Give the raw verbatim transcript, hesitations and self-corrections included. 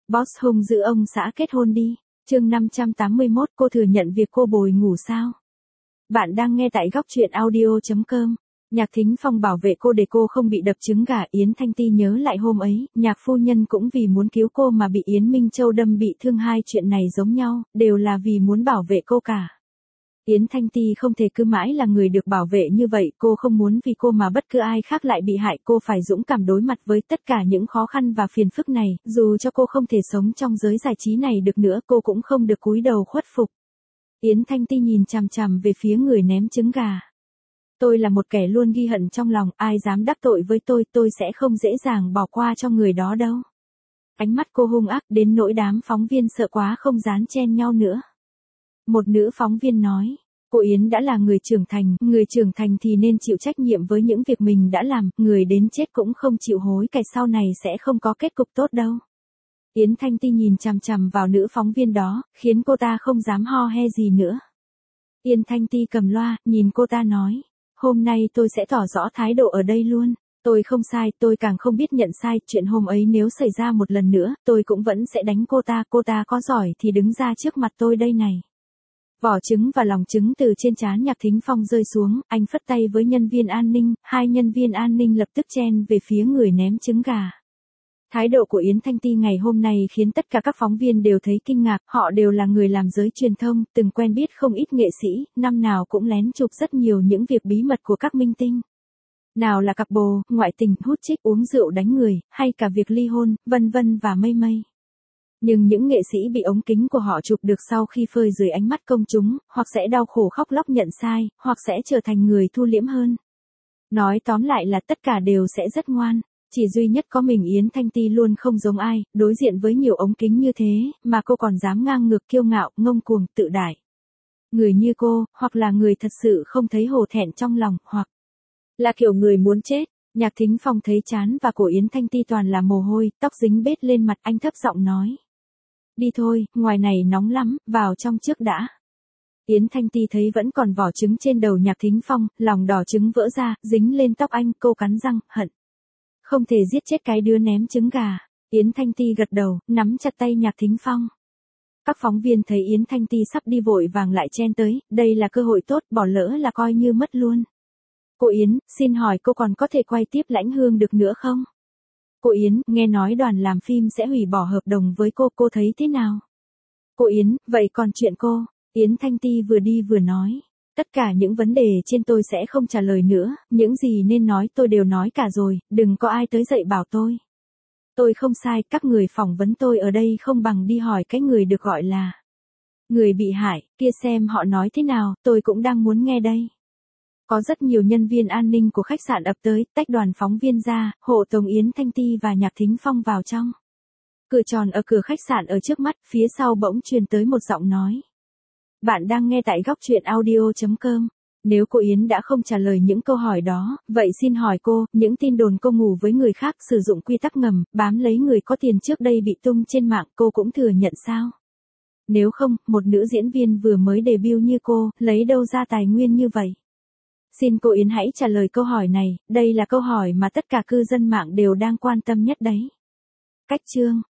Boss hung giữ ông xã kết hôn đi. Chương năm trăm tám mươi mốt, cô thừa nhận việc cô bồi ngủ sao? Bạn đang nghe tại góc truyện audio chấm com. Nhạc Thính Phong bảo vệ cô để cô không bị đập trứng gà. Yến Thanh Ti nhớ lại hôm ấy, nhạc phu nhân cũng vì muốn cứu cô mà bị Yến Minh Châu đâm bị thương, hai chuyện này giống nhau, đều là vì muốn bảo vệ cô cả. Yến Thanh Ti không thể cứ mãi là người được bảo vệ như vậy, cô không muốn vì cô mà bất cứ ai khác lại bị hại, cô phải dũng cảm đối mặt với tất cả những khó khăn và phiền phức này, dù cho cô không thể sống trong giới giải trí này được nữa, cô cũng không được cúi đầu khuất phục. Yến Thanh Ti nhìn chằm chằm về phía người ném trứng gà. Tôi là một kẻ luôn ghi hận trong lòng, ai dám đắc tội với tôi, tôi sẽ không dễ dàng bỏ qua cho người đó đâu. Ánh mắt cô hung ác đến nỗi đám phóng viên sợ quá không dám chen nhau nữa. Một nữ phóng viên nói, cô Yến đã là người trưởng thành, người trưởng thành thì nên chịu trách nhiệm với những việc mình đã làm, người đến chết cũng không chịu hối cải sau này sẽ không có kết cục tốt đâu. Yến Thanh Ti nhìn chằm chằm vào nữ phóng viên đó, khiến cô ta không dám ho he gì nữa. Yến Thanh Ti cầm loa, nhìn cô ta nói, hôm nay tôi sẽ tỏ rõ thái độ ở đây luôn. Tôi không sai, tôi càng không biết nhận sai, chuyện hôm ấy nếu xảy ra một lần nữa, tôi cũng vẫn sẽ đánh cô ta, cô ta có giỏi thì đứng ra trước mặt tôi đây này. Vỏ trứng và lòng trứng từ trên trán Nhạc Thính Phong rơi xuống, anh phất tay với nhân viên an ninh, hai nhân viên an ninh lập tức chen về phía người ném trứng gà. Thái độ của Yến Thanh Ti ngày hôm nay khiến tất cả các phóng viên đều thấy kinh ngạc, họ đều là người làm giới truyền thông, từng quen biết không ít nghệ sĩ, năm nào cũng lén chụp rất nhiều những việc bí mật của các minh tinh. Nào là cặp bồ, ngoại tình, hút chích, uống rượu đánh người, hay cả việc ly hôn, vân vân và mây mây. Nhưng những nghệ sĩ bị ống kính của họ chụp được sau khi phơi dưới ánh mắt công chúng, hoặc sẽ đau khổ khóc lóc nhận sai, hoặc sẽ trở thành người thu liễm hơn. Nói tóm lại là tất cả đều sẽ rất ngoan. Chỉ duy nhất có mình Yến Thanh Ti luôn không giống ai, đối diện với nhiều ống kính như thế, mà cô còn dám ngang ngược kiêu ngạo, ngông cuồng, tự đại. Người như cô, hoặc là người thật sự không thấy hổ thẹn trong lòng, hoặc là kiểu người muốn chết. Nhạc Thính Phong thấy trán và cổ Yến Thanh Ti toàn là mồ hôi, tóc dính bết lên mặt, anh thấp giọng nói. Đi thôi, ngoài này nóng lắm, vào trong trước đã. Yến Thanh Ti thấy vẫn còn vỏ trứng trên đầu Nhạc Thính Phong, lòng đỏ trứng vỡ ra, dính lên tóc anh, cô cắn răng, hận. Không thể giết chết cái đứa ném trứng gà. Yến Thanh Ti gật đầu, nắm chặt tay Nhạc Thính Phong. Các phóng viên thấy Yến Thanh Ti sắp đi vội vàng lại chen tới, đây là cơ hội tốt, bỏ lỡ là coi như mất luôn. Cô Yến, xin hỏi cô còn có thể quay tiếp Lãnh Hương được nữa không? Cô Yến, nghe nói đoàn làm phim sẽ hủy bỏ hợp đồng với cô, cô thấy thế nào? Cô Yến, vậy còn chuyện cô? Yến Thanh Ti vừa đi vừa nói. Tất cả những vấn đề trên tôi sẽ không trả lời nữa, những gì nên nói tôi đều nói cả rồi, đừng có ai tới dậy bảo tôi. Tôi không sai, các người phỏng vấn tôi ở đây không bằng đi hỏi cái người được gọi là người bị hại, kia xem họ nói thế nào, tôi cũng đang muốn nghe đây. Có rất nhiều nhân viên an ninh của khách sạn ập tới, tách đoàn phóng viên ra, hộ tống Yến Thanh Ti và Nhạc Thính Phong vào trong. Cửa tròn ở cửa khách sạn ở trước mắt, phía sau bỗng truyền tới một giọng nói. Bạn đang nghe tại góc truyện audio chấm com. Nếu cô Yến đã không trả lời những câu hỏi đó, vậy xin hỏi cô, những tin đồn cô ngủ với người khác, sử dụng quy tắc ngầm, bám lấy người có tiền trước đây bị tung trên mạng, cô cũng thừa nhận sao? Nếu không, một nữ diễn viên vừa mới debut như cô, lấy đâu ra tài nguyên như vậy? Xin cô Yến hãy trả lời câu hỏi này, đây là câu hỏi mà tất cả cư dân mạng đều đang quan tâm nhất đấy. Cách chương